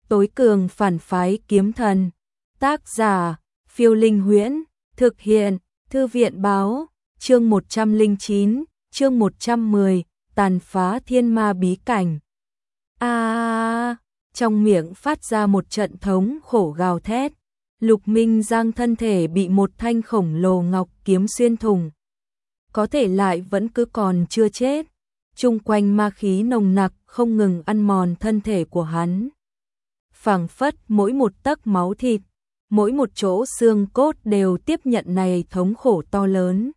Tối cường phản phái kiếm thần. Tác giả, Phiêu Linh Huyễn. Thực hiện, Thư viện báo. Chương 109, chương 110, tàn phá thiên ma bí cảnh. Trong miệng phát ra một trận thống khổ gào thét. Lục Minh Giang thân thể bị một thanh khổng lồ ngọc kiếm xuyên thủng. Có thể lại vẫn cứ còn chưa chết. Chung quanh ma khí nồng nặc không ngừng ăn mòn thân thể của hắn. Phảng phất mỗi một tấc máu thịt, mỗi một chỗ xương cốt đều tiếp nhận này thống khổ to lớn.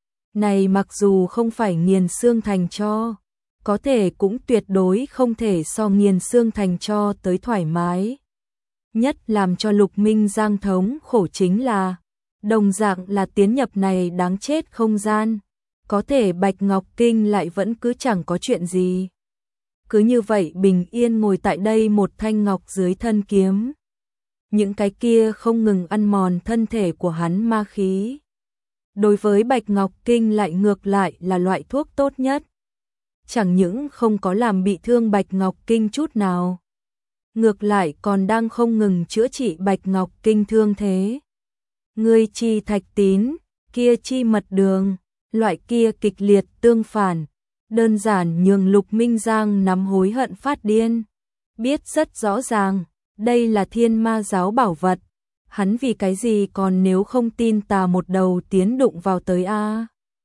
Này mặc dù không phải nghiền xương thành tro, có thể cũng tuyệt đối không thể so nghiền xương thành tro tới thoải mái. Nhất làm cho Lục Minh Giang thống khổ chính là, đồng dạng là tiến nhập này đáng chết không gian, có thể Bạch Ngọc Kinh lại vẫn cứ chẳng có chuyện gì. Cứ như vậy bình yên ngồi tại đây một thanh ngọc dưới thân kiếm. Những cái kia không ngừng ăn mòn thân thể của hắn ma khí. Đối với Bạch Ngọc Kinh lại ngược lại là loại thuốc tốt nhất. Chẳng những không có làm bị thương Bạch Ngọc Kinh chút nào, ngược lại còn đang không ngừng chữa trị Bạch Ngọc Kinh thương thế. Ngươi chi thạch tín, kia chi mật đường, loại kia kịch liệt tương phản, đơn giản nhường Lục Minh Giang nắm hối hận phát điên. Biết rất rõ ràng, đây là thiên ma giáo bảo vật, hắn vì cái gì còn nếu không tin tà một đầu tiến đụng vào tới a.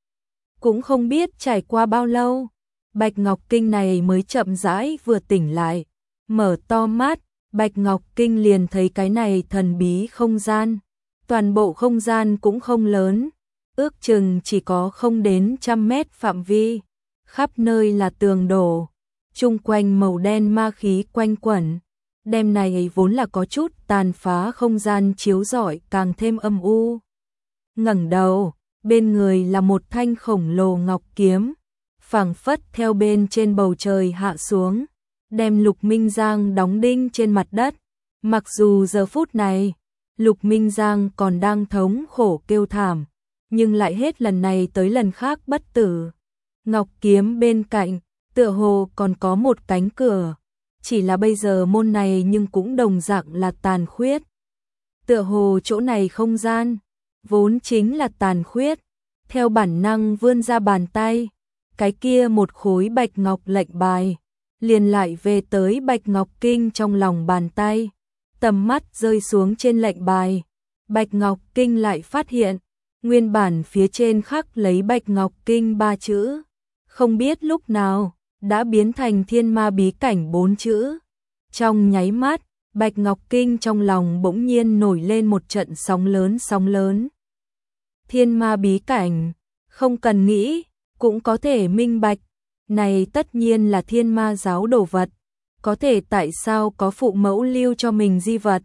Cũng không biết trải qua bao lâu, Bạch Ngọc Kinh này mới chậm rãi vừa tỉnh lại, mở to mắt, Bạch Ngọc Kinh liền thấy cái này thần bí không gian. Toàn bộ không gian cũng không lớn, ước chừng chỉ có không đến 100 mét phạm vi, khắp nơi là tường đổ, chung quanh màu đen ma khí quanh quẩn. Đêm này vốn là có chút tàn phá không gian chiếu rọi càng thêm âm u. Ngẩng đầu, bên người là một thanh khổng lồ ngọc kiếm, phảng phất theo bên trên bầu trời hạ xuống, đem Lục Minh Giang đóng đinh trên mặt đất. Mặc dù giờ phút này, Lục Minh Giang còn đang thống khổ kêu thảm, nhưng lại hết lần này tới lần khác bất tử. Ngọc kiếm bên cạnh, tựa hồ còn có một cánh cửa, chỉ là bây giờ môn này nhưng cũng đồng dạng là tàn khuyết. Tựa hồ chỗ này không gian, vốn chính là tàn khuyết, theo bản năng vươn ra bàn tay, cái kia một khối bạch ngọc lệnh bài, liền lại về tới Bạch Ngọc Kinh trong lòng bàn tay. Tầm mắt rơi xuống trên lệnh bài, Bạch Ngọc Kinh lại phát hiện, nguyên bản phía trên khắc lấy Bạch Ngọc Kinh 3 chữ, không biết lúc nào đã biến thành thiên ma bí cảnh 4 chữ. Trong nháy mắt, Bạch Ngọc Kinh trong lòng bỗng nhiên nổi lên một trận sóng lớn. Thiên ma bí cảnh, không cần nghĩ, cũng có thể minh bạch, này tất nhiên là thiên ma giáo đồ vật. Có thể tại sao có phụ mẫu lưu cho mình di vật?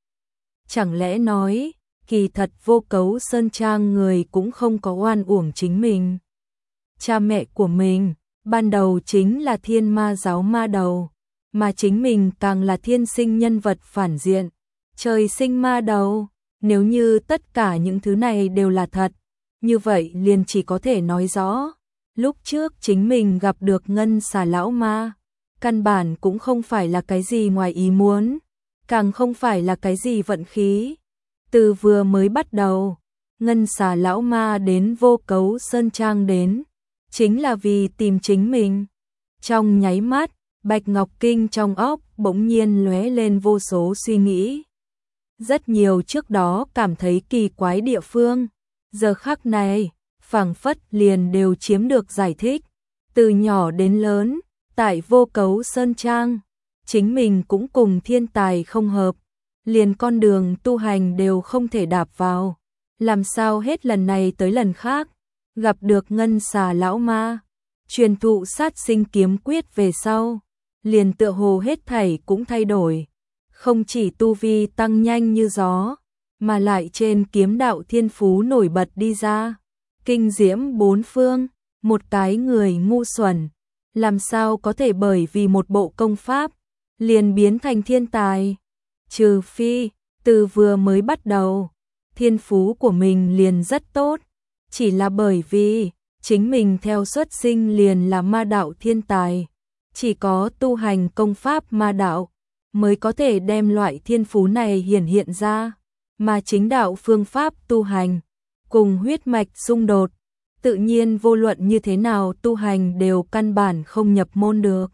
Chẳng lẽ nói, kỳ thật Vô Cấu Sơn Trang người cũng không có oan uổng chính mình. Cha mẹ của mình, ban đầu chính là thiên ma giáo ma đầu, mà chính mình càng là thiên sinh nhân vật phản diện, trời sinh ma đầu. Nếu như tất cả những thứ này đều là thật, như vậy liền chỉ có thể nói rõ, lúc trước chính mình gặp được Ngân Xà lão ma. Căn bản cũng không phải là cái gì ngoài ý muốn, càng không phải là cái gì vận khí. Từ vừa mới bắt đầu, Ngân Xà lão ma đến Vô Cấu Sơn Trang đến, chính là vì tìm chính mình. Trong nháy mắt, Bạch Ngọc Kinh trong óc bỗng nhiên lóe lên vô số suy nghĩ. Rất nhiều trước đó cảm thấy kỳ quái địa phương, giờ khắc này, phảng phất liền đều chiếm được giải thích. Từ nhỏ đến lớn, tại Vô Cấu Sơn Trang, chính mình cũng cùng thiên tài không hợp, liền con đường tu hành đều không thể đạp vào. Làm sao hết lần này tới lần khác, gặp được Ngân Xà lão ma, truyền thụ sát sinh kiếm quyết về sau, liền tựa hồ hết thảy cũng thay đổi. Không chỉ tu vi tăng nhanh như gió, mà lại trên kiếm đạo thiên phú nổi bật đi ra, kinh diễm bốn phương. Một cái người ngu xuẩn, làm sao có thể bởi vì một bộ công pháp liền biến thành thiên tài? Trừ phi, từ vừa mới bắt đầu, thiên phú của mình liền rất tốt, chỉ là bởi vì chính mình theo xuất sinh liền là ma đạo thiên tài, chỉ có tu hành công pháp ma đạo, mới có thể đem loại thiên phú này hiển hiện ra, mà chính đạo phương pháp tu hành cùng huyết mạch xung đột, tự nhiên vô luận như thế nào tu hành đều căn bản không nhập môn được.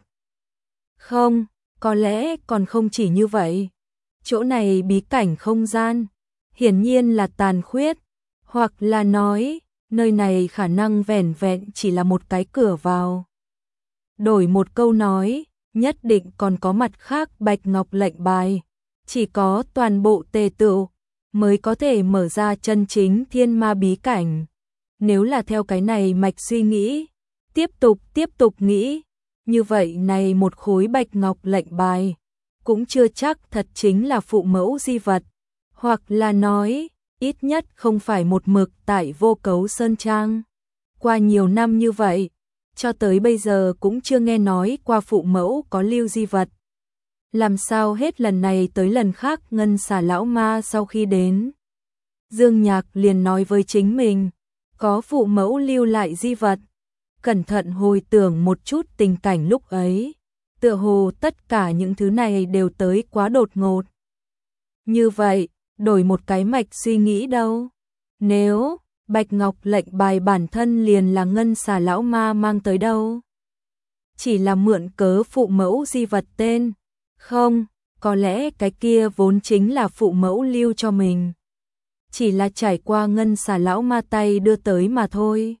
Không, có lẽ còn không chỉ như vậy. Chỗ này bí cảnh không gian, hiển nhiên là tàn khuyết, hoặc là nói, nơi này khả năng vẻn vẹn chỉ là một cái cửa vào. Đổi một câu nói, nhất định còn có mặt khác bạch ngọc lệnh bài, chỉ có toàn bộ tề tựu mới có thể mở ra chân chính thiên ma bí cảnh. Nếu là theo cái này mạch suy nghĩ, tiếp tục nghĩ, như vậy này một khối bạch ngọc lệnh bài, cũng chưa chắc thật chính là phụ mẫu di vật, hoặc là nói, ít nhất không phải một mực tại Vô Cấu Sơn Trang. Qua nhiều năm như vậy, cho tới bây giờ cũng chưa nghe nói qua phụ mẫu có lưu di vật. Làm sao hết lần này tới lần khác Ngân Xà lão ma sau khi đến, Dương Nhạc liền nói với chính mình, có phụ mẫu lưu lại di vật. Cẩn thận hồi tưởng một chút tình cảnh lúc ấy, tựa hồ tất cả những thứ này đều tới quá đột ngột. Như vậy, đổi một cái mạch suy nghĩ đâu. Nếu bạch ngọc lệnh bài bản thân liền là Ngân Xà lão ma mang tới đâu, chỉ là mượn cớ phụ mẫu di vật tên, không, có lẽ cái kia vốn chính là phụ mẫu lưu cho mình, chỉ là trải qua Ngân Xà lão ma tay đưa tới mà thôi.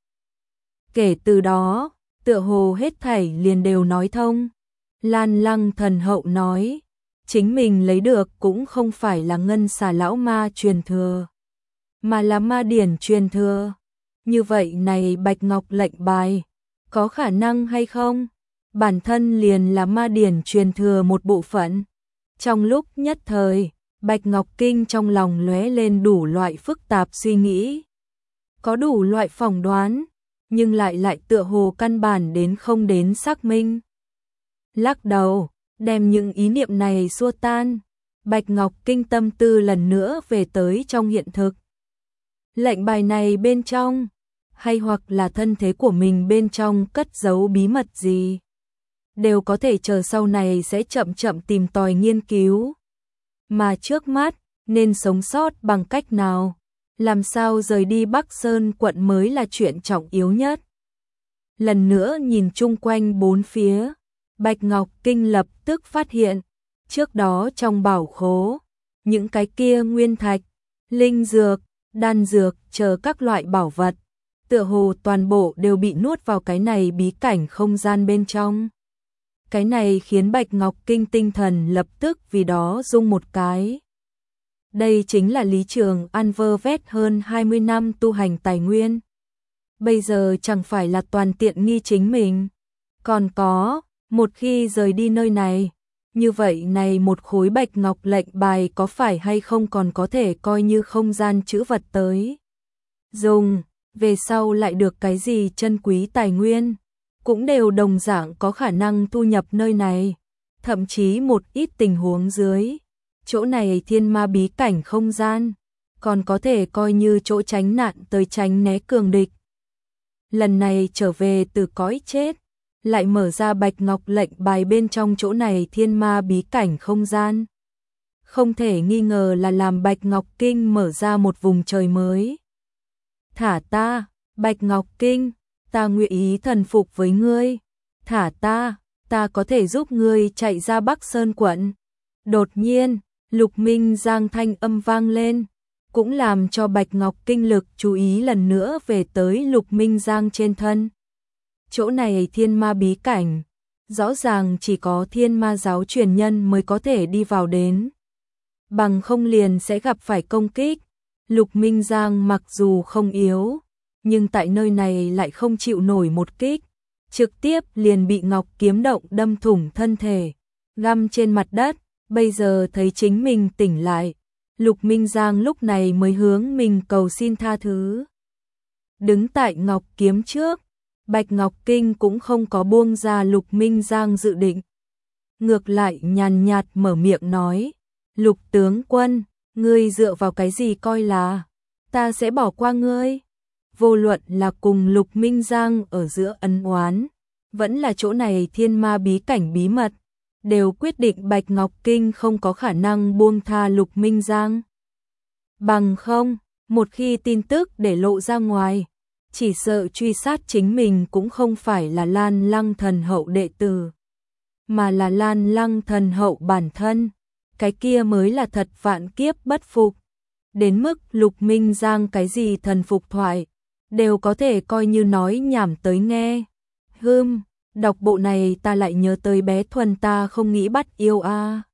Kể từ đó, tựa hồ hết thảy liền đều nói thông. Lan Lăng thần hậu nói, chính mình lấy được cũng không phải là Ngân Xà lão ma truyền thừa, mà là ma điển truyền thừa. Như vậy này bạch ngọc lệnh bài, có khả năng hay không? Bản thân liền là ma điển truyền thừa một bộ phận. Trong lúc nhất thời, Bạch Ngọc Kinh trong lòng lóe lên đủ loại phức tạp suy nghĩ. Có đủ loại phỏng đoán, nhưng lại tựa hồ căn bản đến không đến xác minh. Lắc đầu, đem những ý niệm này xua tan, Bạch Ngọc Kinh tâm tư lần nữa về tới trong hiện thực. Lệnh bài này bên trong, hay hoặc là thân thế của mình bên trong cất giấu bí mật gì, đều có thể chờ sau này sẽ chậm chậm tìm tòi nghiên cứu. Mà trước mắt, nên sống sót bằng cách nào, làm sao rời đi Bắc Sơn quận mới là chuyện trọng yếu nhất. Lần nữa nhìn chung quanh bốn phía, Bạch Ngọc Kinh lập tức phát hiện, trước đó trong bảo khố, những cái kia nguyên thạch, linh dược, đan dược chờ các loại bảo vật, tựa hồ toàn bộ đều bị nuốt vào cái này bí cảnh không gian bên trong. Cái này khiến Bạch Ngọc Kinh tinh thần lập tức vì đó rung một cái. Đây chính là Lý Trường An vơ vét hơn 20 năm tu hành tài nguyên. Bây giờ chẳng phải là toàn tiện nghi chính mình. Còn có, một khi rời đi nơi này, như vậy này một khối bạch ngọc lệnh bài có phải hay không còn có thể coi như không gian trữ vật tới dùng, về sau lại được cái gì chân quý tài nguyên, cũng đều đồng dạng có khả năng thu nhập nơi này. Thậm chí một ít tình huống dưới, chỗ này thiên ma bí cảnh không gian, còn có thể coi như chỗ tránh nạn tới tránh né cường địch. Lần này trở về từ cõi chết, lại mở ra bạch ngọc lệnh bài bên trong chỗ này thiên ma bí cảnh không gian. Không thể nghi ngờ là làm Bạch Ngọc Kinh mở ra một vùng trời mới. Thả ta, Bạch Ngọc Kinh, ta nguyện ý thần phục với ngươi. Thả ta có thể giúp ngươi chạy ra Bắc Sơn quận. Đột nhiên, Lục Minh Giang thanh âm vang lên, cũng làm cho Bạch Ngọc Kinh lực chú ý lần nữa về tới Lục Minh Giang trên thân. Chỗ này thiên ma bí cảnh, rõ ràng chỉ có thiên ma giáo truyền nhân mới có thể đi vào đến. Bằng không liền sẽ gặp phải công kích. Lục Minh Giang mặc dù không yếu, nhưng tại nơi này lại không chịu nổi một kích. Trực tiếp liền bị Ngọc Kiếm Động đâm thủng thân thể, găm trên mặt đất. Bây giờ thấy chính mình tỉnh lại, Lục Minh Giang lúc này mới hướng mình cầu xin tha thứ. Đứng tại Ngọc Kiếm trước, Bạch Ngọc Kinh cũng không có buông ra Lục Minh Giang dự định. Ngược lại nhàn nhạt mở miệng nói, Lục tướng quân, ngươi dựa vào cái gì coi là ta sẽ bỏ qua ngươi? Vô luận là cùng Lục Minh Giang ở giữa ân oán, vẫn là chỗ này thiên ma bí cảnh bí mật, đều quyết định Bạch Ngọc Kinh không có khả năng buông tha Lục Minh Giang. Bằng không, một khi tin tức để lộ ra ngoài, chỉ sợ truy sát chính mình cũng không phải là Lan Lăng Thần Hậu đệ tử, mà là Lan Lăng Thần Hậu bản thân, cái kia mới là thật vạn kiếp bất phục. Đến mức Lục Minh Giang cái gì thần phục thoại, đều có thể coi như nói nhảm tới nghe. Đọc bộ này ta lại nhớ tới bé Thuần ta không nghĩ bắt yêu a.